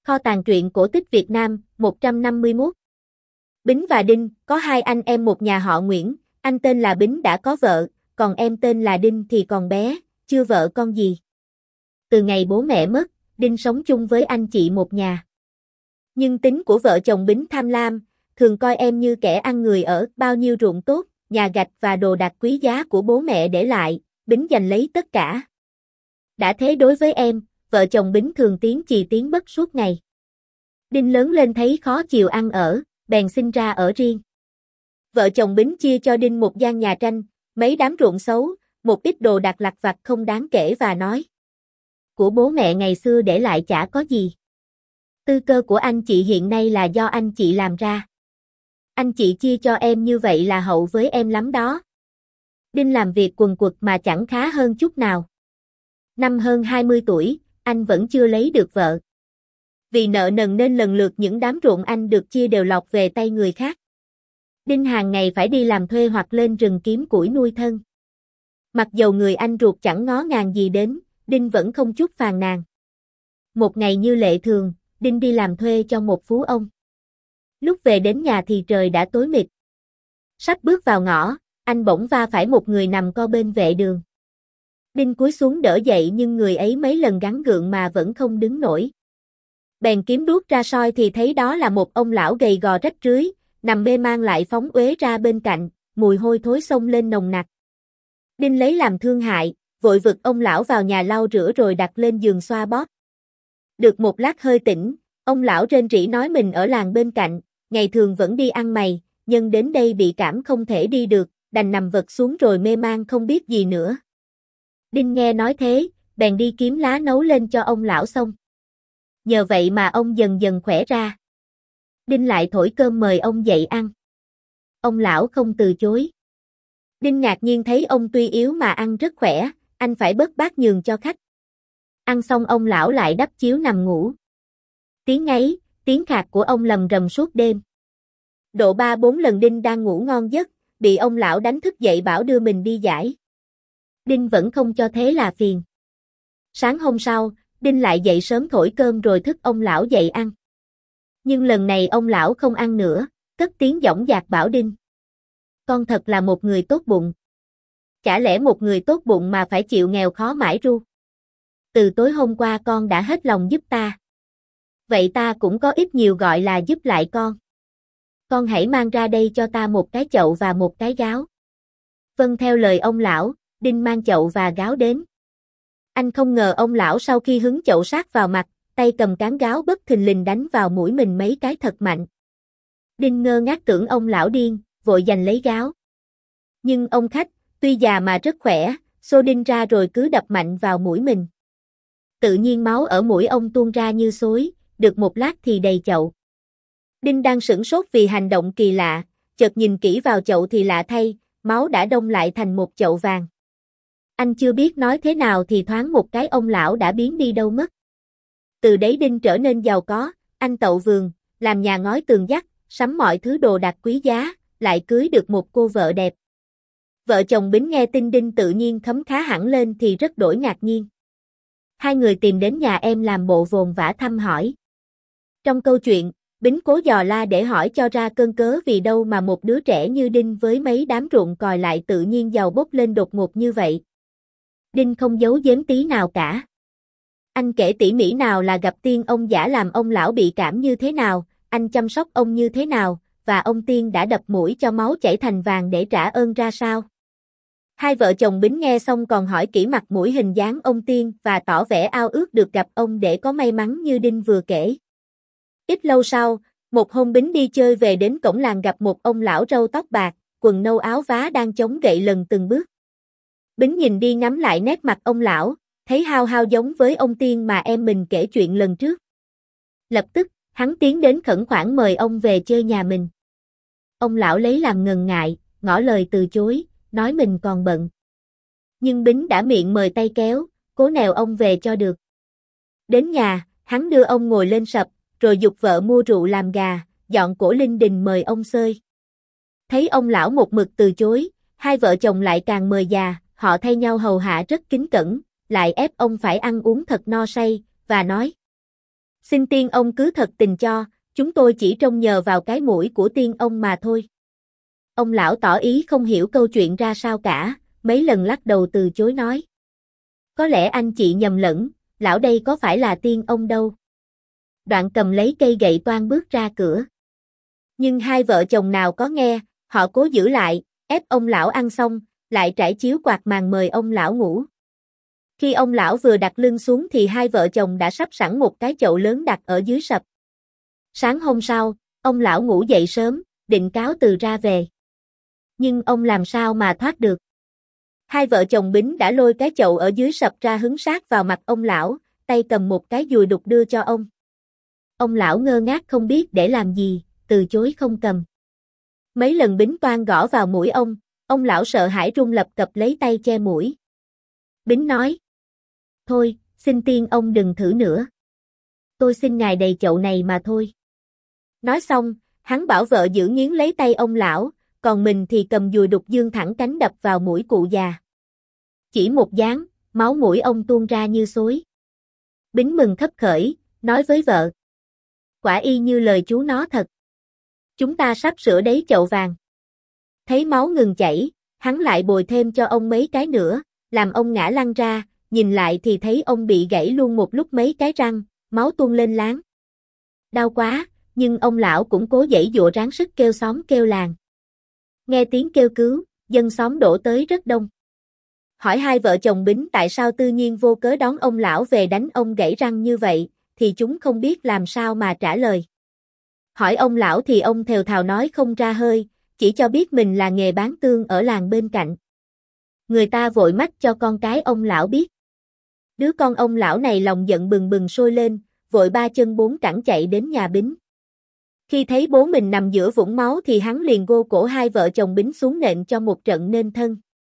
Kho tàng truyện cổ tích Việt Nam, 151. Bính và Đinh, có hai anh em một nhà họ Nguyễn, anh tên là Bính đã có vợ, còn em tên là Đinh thì còn bé, chưa vợ con gì. Từ ngày bố mẹ mất, Đinh sống chung với anh chị một nhà. Nhưng tính của vợ chồng Bính tham lam, thường coi em như kẻ ăn người ở, bao nhiêu ruộng tốt, nhà gạch và đồ đạc quý giá của bố mẹ để lại, Bính giành lấy tất cả. Đã thế đối với em, vợ chồng Bính thường tiếng chì tiếng bất suốt ngày. Đinh lớn lên thấy khó chịu ăn ở, bèn sinh ra ở riêng. Vợ chồng Bính chia cho Đinh một gian nhà tranh, mấy đám ruộng xấu, một ít đồ đạc lặt vặt không đáng kể và nói: của bố mẹ ngày xưa để lại chả có gì. Tư cơ của anh chị hiện nay là do anh chị làm ra. Anh chị chia cho em như vậy là hậu với em lắm đó. Đinh làm việc quần quật mà chẳng khá hơn chút nào. Năm hơn 20 tuổi, anh vẫn chưa lấy được vợ. Vì nợ nần nên lần lượt những đám ruộng anh được chia đều lọt về tay người khác. Đinh hàng ngày phải đi làm thuê hoặc lên rừng kiếm củi nuôi thân. Mặc dầu người anh ruột chẳng ngó ngàng gì đến, Đinh vẫn không chút phàn nàn. Một ngày như lệ thường, Đinh đi làm thuê cho một phú ông. Lúc về đến nhà thì trời đã tối mịt. Sắp bước vào ngõ, anh bỗng va phải một người nằm co bên vệ đường. Đinh cúi xuống đỡ dậy nhưng người ấy mấy lần gắng gượng mà vẫn không đứng nổi. Bèn kiếm đuốc ra soi thì thấy đó là một ông lão gầy gò rách rưới, nằm mê man lại phóng uế ra bên cạnh, mùi hôi thối xông lên nồng nặc. Đinh lấy làm thương hại, vội vực ông lão vào nhà lau rửa rồi đặt lên giường xoa bóp. Được một lát hơi tỉnh, ông lão rên rỉ nói mình ở làng bên cạnh, ngày thường vẫn đi ăn mày, nhưng đến đây bị cảm không thể đi được, đành nằm vật xuống rồi mê man không biết gì nữa. Đinh nghe nói thế, bèn đi kiếm lá nấu lên cho ông lão xong. Nhờ vậy mà ông dần dần khỏe ra. Đinh lại thổi cơm mời ông dậy ăn. Ông lão không từ chối. Đinh ngạc nhiên thấy ông tuy yếu mà ăn rất khỏe, anh phải bớt bát nhường cho khách. Ăn xong ông lão lại đắp chiếu nằm ngủ. Tiếng ngáy, tiếng khạc của ông lầm rầm suốt đêm. Độ 3-4 lần Đinh đang ngủ ngon giấc, bị ông lão đánh thức dậy bảo đưa mình đi giải. Đinh vẫn không cho thế là phiền. Sáng hôm sau, Đinh lại dậy sớm thổi cơm rồi thức ông lão dậy ăn. Nhưng lần này ông lão không ăn nữa, cất tiếng dõng dạc bảo Đinh: con thật là một người tốt bụng. Chả lẽ một người tốt bụng mà phải chịu nghèo khó mãi ru? Từ tối hôm qua con đã hết lòng giúp ta. Vậy ta cũng có ít nhiều gọi là giúp lại con. Con hãy mang ra đây cho ta một cái chậu và một cái gáo. Vâng theo lời ông lão, Đinh mang chậu và gáo đến. Anh không ngờ ông lão sau khi hứng chậu sát vào mặt, tay cầm cán gáo bất thình lình đánh vào mũi mình mấy cái thật mạnh. Đinh ngơ ngác tưởng ông lão điên, vội giành lấy gáo. Nhưng ông khách, tuy già mà rất khỏe, xô Đinh ra rồi cứ đập mạnh vào mũi mình. Tự nhiên máu ở mũi ông tuôn ra như xối, được một lát thì đầy chậu. Đinh đang sửng sốt vì hành động kỳ lạ, chợt nhìn kỹ vào chậu thì lạ thay, máu đã đông lại thành một chậu vàng. Anh chưa biết nói thế nào thì thoáng một cái ông lão đã biến đi đâu mất. Từ đấy Đinh trở nên giàu có, anh tậu vườn, làm nhà ngói tường vắt, sắm mọi thứ đồ đạc quý giá, lại cưới được một cô vợ đẹp. Vợ chồng Bính nghe tin Đinh tự nhiên khấm khá hẳn lên thì rất đổi ngạc nhiên. Hai người tìm đến nhà em làm bộ vồn vã thăm hỏi. Trong câu chuyện, Bính cố dò la để hỏi cho ra cơn cớ vì đâu mà một đứa trẻ như Đinh với mấy đám ruộng còi lại tự nhiên giàu bốc lên đột ngột như vậy. Đinh không giấu giếm tí nào cả. Anh kể tỉ mỉ nào là gặp tiên ông giả làm ông lão bị cảm như thế nào, anh chăm sóc ông như thế nào, và ông tiên đã đập mũi cho máu chảy thành vàng để trả ơn ra sao. Hai vợ chồng Bính nghe xong còn hỏi kỹ mặt mũi hình dáng ông tiên và tỏ vẻ ao ước được gặp ông để có may mắn như Đinh vừa kể. Ít lâu sau, một hôm Bính đi chơi về đến cổng làng gặp một ông lão râu tóc bạc, quần nâu áo vá đang chống gậy lần từng bước. Bính nhìn đi ngắm lại nét mặt ông lão, thấy hao hao giống với ông tiên mà em mình kể chuyện lần trước. Lập tức, hắn tiến đến khẩn khoản mời ông về chơi nhà mình. Ông lão lấy làm ngần ngại, ngỏ lời từ chối, nói mình còn bận. Nhưng Bính đã miệng mời tay kéo, cố nèo ông về cho được. Đến nhà, hắn đưa ông ngồi lên sập, rồi giục vợ mua rượu làm gà, dọn cổ linh đình mời ông xơi. Thấy ông lão một mực từ chối, hai vợ chồng lại càng mời già, họ thay nhau hầu hạ rất kính cẩn, lại ép ông phải ăn uống thật no say, và nói: Xin tiên ông cứ thật tình cho, chúng tôi chỉ trông nhờ vào cái mũi của tiên ông mà thôi. Ông lão tỏ ý không hiểu câu chuyện ra sao cả, mấy lần lắc đầu từ chối nói. Có lẽ anh chị nhầm lẫn, lão đây có phải là tiên ông đâu. Đoạn cầm lấy cây gậy toan bước ra cửa. Nhưng hai vợ chồng nào có nghe, họ cố giữ lại, ép ông lão ăn xong, lại trải chiếu quạt màn mời ông lão ngủ. Khi ông lão vừa đặt lưng xuống thì hai vợ chồng đã sắp sẵn một cái chậu lớn đặt ở dưới sập. Sáng hôm sau, ông lão ngủ dậy sớm, định cáo từ ra về. Nhưng ông làm sao mà thoát được. Hai vợ chồng Bính đã lôi cái chậu ở dưới sập ra hứng sát vào mặt ông lão, tay cầm một cái dùi đục đưa cho ông. Ông lão ngơ ngác không biết để làm gì, từ chối không cầm. Mấy lần Bính toan gõ vào mũi ông lão sợ hãi run lập cập lấy tay che mũi. Bính nói. Thôi, xin tiên ông đừng thử nữa. Tôi xin ngài đầy chậu này mà thôi. Nói xong, hắn bảo vợ giữ nghiến lấy tay ông lão, còn mình thì cầm dùi đục dương thẳng cánh đập vào mũi cụ già. Chỉ một dáng, máu mũi ông tuôn ra như xối. Bính mừng khấp khởi, nói với vợ. Quả y như lời chú nó thật. Chúng ta sắp sửa đấy chậu vàng. Thấy máu ngừng chảy, hắn lại bồi thêm cho ông mấy cái nữa, làm ông ngã lăn ra, nhìn lại thì thấy ông bị gãy luôn một lúc mấy cái răng, máu tuôn lên láng. Đau quá, nhưng ông lão cũng cố giãy giụa ráng sức kêu xóm kêu làng. Nghe tiếng kêu cứu, dân xóm đổ tới rất đông. Hỏi hai vợ chồng Bính tại sao tự nhiên vô cớ đón ông lão về đánh ông gãy răng như vậy, thì chúng không biết làm sao mà trả lời. Hỏi ông lão thì ông thều thào nói không ra hơi, chỉ cho biết mình là nghề bán tương ở làng bên cạnh. Người ta vội mách cho con cái ông lão biết. Đứa con ông lão này lòng giận bừng bừng sôi lên, vội ba chân bốn cẳng chạy đến nhà Bính. Khi thấy bố mình nằm giữa vũng máu thì hắn liền gô cổ hai vợ chồng Bính xuống nện cho một trận nên thân.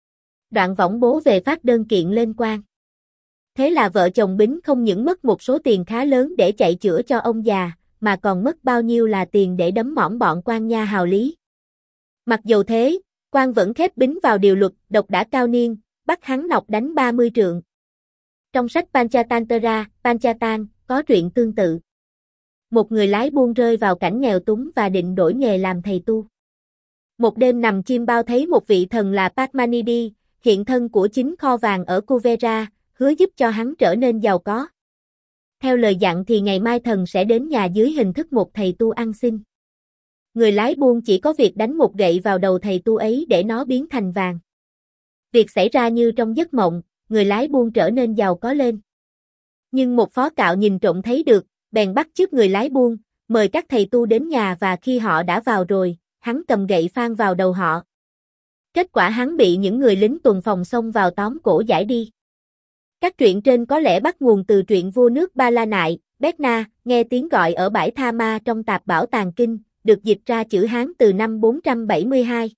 Đoạn võng bố về phát đơn kiện lên quan. Thế là vợ chồng Bính không những mất một số tiền khá lớn để chạy chữa cho ông già, mà còn mất bao nhiêu là tiền để đấm mỏm bọn quan nha hào lý. Mặc dù thế, quan vẫn khép Bính vào điều luật độc đã cao niên, bắt hắn nọc đánh 30 trượng. Trong sách Panchatantra, Panchatan, có truyện tương tự. Một người lái buôn rơi vào cảnh nghèo túng và định đổi nghề làm thầy tu. Một đêm nằm chim bao thấy một vị thần là Padmanidhi, hiện thân của chính kho vàng ở Kuvera, hứa giúp cho hắn trở nên giàu có. Theo lời dặn thì ngày mai thần sẽ đến nhà dưới hình thức một thầy tu ăn xin. Người lái buôn chỉ có việc đánh một gậy vào đầu thầy tu ấy để nó biến thành vàng. Việc xảy ra như trong giấc mộng, người lái buôn trở nên giàu có lên. Nhưng một phó cạo nhìn trộm thấy được, bèn bắt chước người lái buôn, mời các thầy tu đến nhà và khi họ đã vào rồi, hắn cầm gậy phang vào đầu họ. Kết quả hắn bị những người lính tuần phòng xông vào tóm cổ giải đi. Các truyện trên có lẽ bắt nguồn từ truyện vua nước Ba La Nại, Betna, nghe tiếng gọi ở bãi Tha Ma trong tạp Bảo Tàng Kinh, được dịch ra chữ Hán từ năm 472.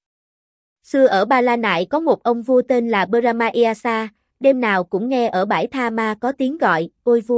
Xưa ở Ba La Nại có một ông vua tên là Brahmayasa, đêm nào cũng nghe ở bãi Tha Ma có tiếng gọi,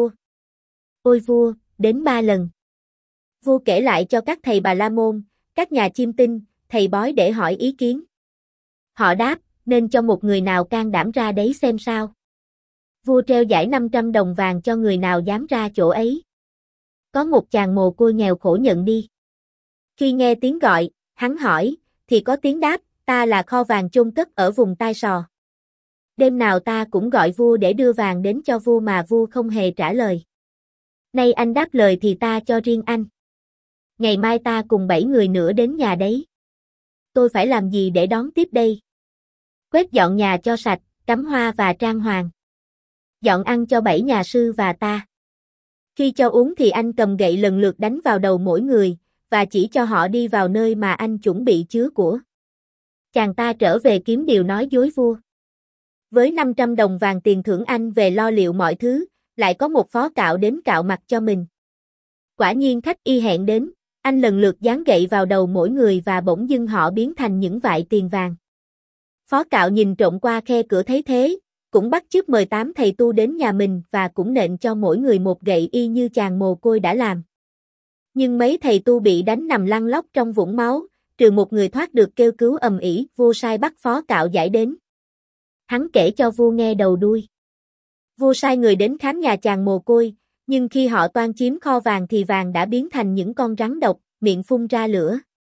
ôi vua, đến 3 lần. Vua kể lại cho các thầy Bà La Môn, các nhà chiêm tinh, thầy bói để hỏi ý kiến. Họ đáp, nên cho một người nào can đảm ra đấy xem sao. Vua treo giải 500 đồng vàng cho người nào dám ra chỗ ấy. Có một chàng mồ côi nghèo khổ nhận đi. Khi nghe tiếng gọi, hắn hỏi, thì có tiếng đáp, ta là kho vàng chôn cất ở vùng Tai Sò. Đêm nào ta cũng gọi vua để đưa vàng đến cho vua mà vua không hề trả lời. Nay anh đáp lời thì ta cho riêng anh. Ngày mai ta cùng 7 người nữa đến nhà đấy. Tôi phải làm gì để đón tiếp đây? Quét dọn nhà cho sạch, cắm hoa và trang hoàng. Dọn ăn cho 7 nhà sư và ta. Khi cho uống thì anh cầm gậy lần lượt đánh vào đầu mỗi người, và chỉ cho họ đi vào nơi mà anh chuẩn bị chứa của. Chàng ta trở về kiếm điều nói dối vua. Với 500 đồng vàng tiền thưởng anh về lo liệu mọi thứ, lại có một phó cạo đến cạo mặt cho mình. Quả nhiên khách y hẹn đến, anh lần lượt giáng gậy vào đầu mỗi người và bỗng dưng họ biến thành những vại tiền vàng. Phó cạo nhìn trộm qua khe cửa thấy thế, cũng bắt chước mời 8 thầy tu đến nhà mình và cũng nện cho mỗi người một gậy y như chàng mồ côi đã làm. Nhưng mấy thầy tu bị đánh nằm lăn lóc trong vũng máu, trừ một người thoát được kêu cứu ầm ĩ, vua sai bắt phó cạo giải đến. Hắn kể cho vua nghe đầu đuôi. Vua sai người đến khám nhà chàng mồ côi, Nhưng khi họ toan chiếm kho vàng thì vàng đã biến thành những con rắn độc, miệng phun ra lửa.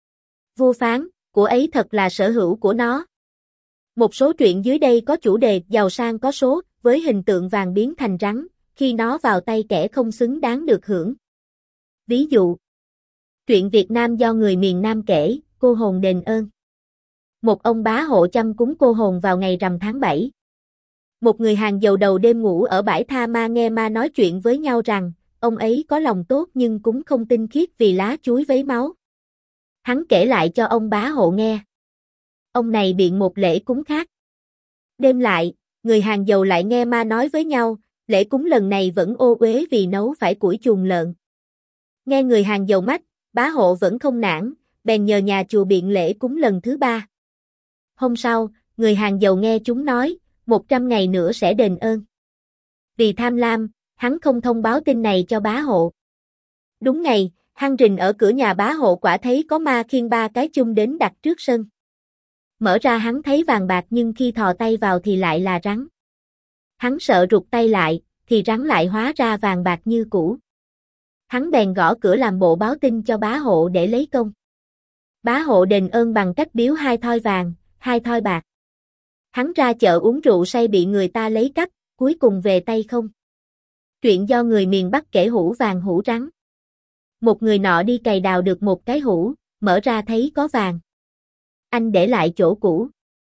Vua phán, của ấy thật là sở hữu của nó. Một số truyện dưới đây có chủ đề giàu sang có số, với hình tượng vàng biến thành rắn, khi nó vào tay kẻ không xứng đáng được hưởng. Ví dụ, truyện Việt Nam do người miền Nam kể, cô hồn đền ơn. Một ông bá hộ chăm cúng cô hồn vào ngày rằm tháng 7. Một người hàng dầu đầu đêm ngủ ở bãi tha ma nghe ma nói chuyện với nhau rằng, ông ấy có lòng tốt nhưng cũng không tinh khiết vì lá chuối vấy máu. Hắn kể lại cho ông bá hộ nghe. Ông này biện một lễ cúng khác. Đêm lại, người hàng dầu lại nghe ma nói với nhau, lễ cúng lần này vẫn ô uế vì nấu phải củi chuồng lợn. Nghe người hàng dầu mách, bá hộ vẫn không nản, bèn nhờ nhà chùa biện lễ cúng lần thứ 3. Hôm sau, người hàng dầu nghe chúng nói, 100 ngày nữa sẽ đền ơn. Vì tham lam, hắn không thông báo tin này cho bá hộ. Đúng ngày, hăng rình ở cửa nhà bá hộ quả thấy có ma khiêng 3 cái chung đến đặt trước sân. Mở ra hắn thấy vàng bạc nhưng khi thò tay vào thì lại là rắn. Hắn sợ rụt tay lại, thì rắn lại hóa ra vàng bạc như cũ. Hắn bèn gõ cửa làm bộ báo tin cho bá hộ để lấy công. Bá hộ đền ơn bằng cách biếu 2 thoi vàng, 2 thoi bạc. Hắn ra chợ uống rượu say bị người ta lấy cắp, cuối cùng về tay không. Chuyện do người miền Bắc kể hũ vàng hũ rắn. Một người nọ đi cày đào được một cái hũ, mở ra thấy có vàng. Anh để lại chỗ cũ.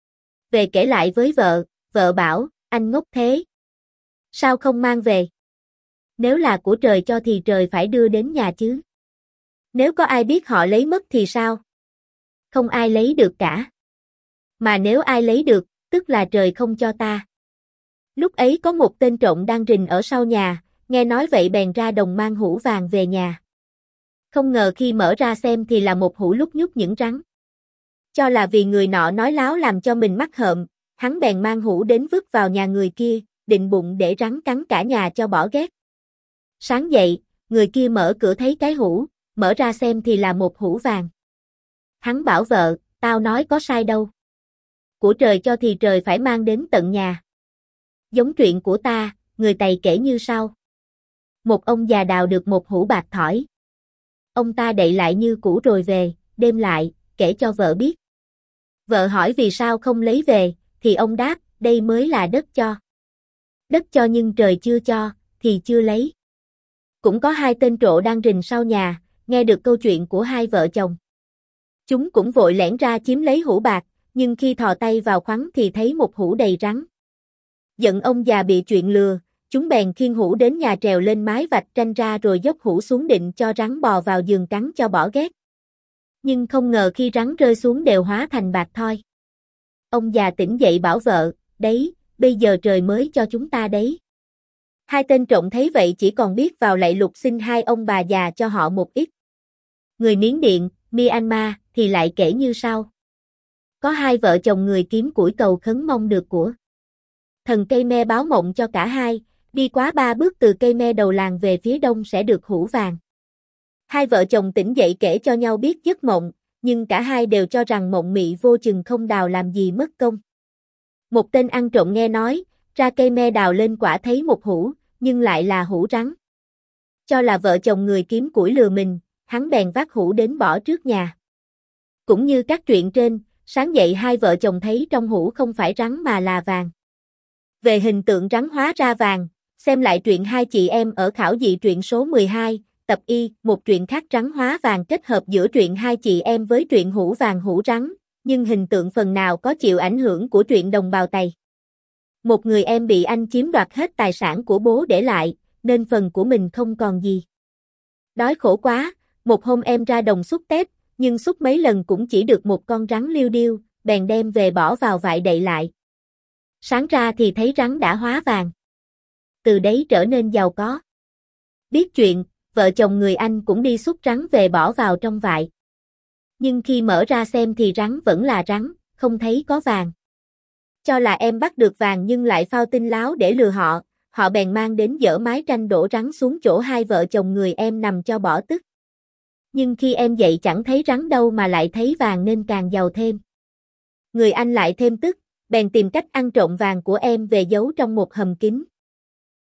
Về kể lại với vợ bảo, anh ngốc thế. Sao không mang về? Nếu là của trời cho thì trời phải đưa đến nhà chứ. Nếu có ai biết họ lấy mất thì sao? Không ai lấy được cả. Mà nếu ai lấy được, tức là trời không cho ta. Lúc ấy có một tên trộm đang rình ở sau nhà, nghe nói vậy bèn ra đồng mang hũ vàng về nhà. Không ngờ khi mở ra xem thì là một hũ lúc nhúc những rắn. Cho là vì người nọ nói láo làm cho mình mắc hợm, hắn bèn mang hũ đến vứt vào nhà người kia, định bụng để rắn cắn cả nhà cho bỏ ghét. Sáng dậy, người kia mở cửa thấy cái hũ, mở ra xem thì là một hũ vàng. Hắn bảo vợ, tao nói có sai đâu. Của trời cho thì trời phải mang đến tận nhà. Giống chuyện của ta, người Tày kể như sau. Một ông già đào được một hũ bạc thỏi. Ông ta đậy lại như cũ rồi về, đêm lại, kể cho vợ biết. Vợ hỏi vì sao không lấy về, thì ông đáp, đây mới là đất cho. Đất cho nhưng trời chưa cho, thì chưa lấy. Cũng có 2 tên trộ đang rình sau nhà, nghe được câu chuyện của 2 vợ chồng. Chúng cũng vội lẻn ra chiếm lấy hũ bạc, nhưng khi thò tay vào khoắn thì thấy một hũ đầy rắn. Giận ông già bị chuyện lừa, chúng bèn khiêng hũ đến nhà trèo lên mái vạch tranh ra rồi dốc hũ xuống định cho rắn bò vào giường cắn cho bỏ ghét. Nhưng không ngờ khi rắn rơi xuống đều hóa thành bạc thoi. Ông già tỉnh dậy bảo vợ, đấy, bây giờ trời mới cho chúng ta đấy. 2 tên trộm thấy vậy chỉ còn biết vào lạy lục xin 2 ông bà già cho họ một ít. Người Miến Điện, Myanmar thì lại kể như sau. Có 2 vợ chồng người kiếm củi cầu khấn mong được của. Thần cây me báo mộng cho cả hai, đi quá 3 bước từ cây me đầu làng về phía đông sẽ được hũ vàng. 2 vợ chồng tỉnh dậy kể cho nhau biết giấc mộng, nhưng cả hai đều cho rằng mộng mị vô chừng không đào làm gì mất công. Một tên ăn trộm nghe nói, ra cây me đào lên quả thấy một hũ, nhưng lại là hũ rắn. Cho là vợ chồng người kiếm củi lừa mình, hắn bèn vác hũ đến bỏ trước nhà. Cũng như các chuyện trên, sáng dậy 2 vợ chồng thấy trong hũ không phải rắn mà là vàng. Về hình tượng rắn hóa ra vàng, xem lại truyện 2 chị em ở khảo dị truyện số 12, tập Y, một truyện khác rắn hóa vàng kết hợp giữa truyện 2 chị em với truyện hũ vàng hũ rắn, nhưng hình tượng phần nào có chịu ảnh hưởng của truyện đồng bào Tày. Một người em bị anh chiếm đoạt hết tài sản của bố để lại, nên phần của mình không còn gì. Đói khổ quá, một hôm em ra đồng xúc tép, nhưng xúc mấy lần cũng chỉ được một con rắn liêu điêu, bèn đem về bỏ vào vại đậy lại. Sáng ra thì thấy rắn đã hóa vàng. Từ đấy trở nên giàu có. Biết chuyện, vợ chồng người Anh cũng đi xúc rắn về bỏ vào trong vại. Nhưng khi mở ra xem thì rắn vẫn là rắn, không thấy có vàng. Cho là em bắt được vàng nhưng lại phao tin láo để lừa họ, họ bèn mang đến dỡ mái tranh đổ rắn xuống chỗ 2 vợ chồng người em nằm cho bỏ tức. Nhưng khi em dậy chẳng thấy rắn đâu mà lại thấy vàng nên càng giàu thêm. Người Anh lại thêm tức, bèn tìm cách ăn trộm vàng của em về giấu trong một hầm kín.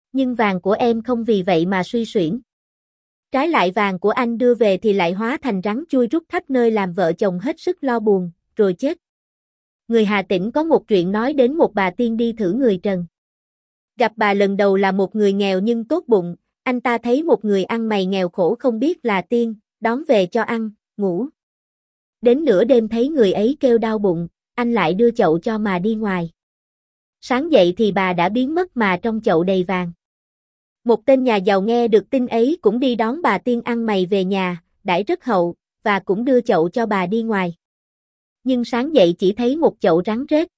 Nhưng vàng của em không vì vậy mà suy xuyển. Trái lại vàng của anh đưa về thì lại hóa thành rắn chui rút khắp nơi làm vợ chồng hết sức lo buồn, rồi chết. Người Hà Tĩnh có một chuyện nói đến một bà tiên đi thử người Trần. Gặp bà lần đầu là một người nghèo nhưng tốt bụng, anh ta thấy một người ăn mày nghèo khổ không biết là tiên, đón về cho ăn, ngủ. Đến nửa đêm thấy người ấy kêu đau bụng, anh lại đưa chậu cho mà đi ngoài. Sáng dậy thì bà đã biến mất mà trong chậu đầy vàng. Một tên nhà giàu nghe được tin ấy cũng đi đón bà tiên ăn mày về nhà, đãi rất hậu, và cũng đưa chậu cho bà đi ngoài. Nhưng sáng dậy chỉ thấy một chậu rắn rết.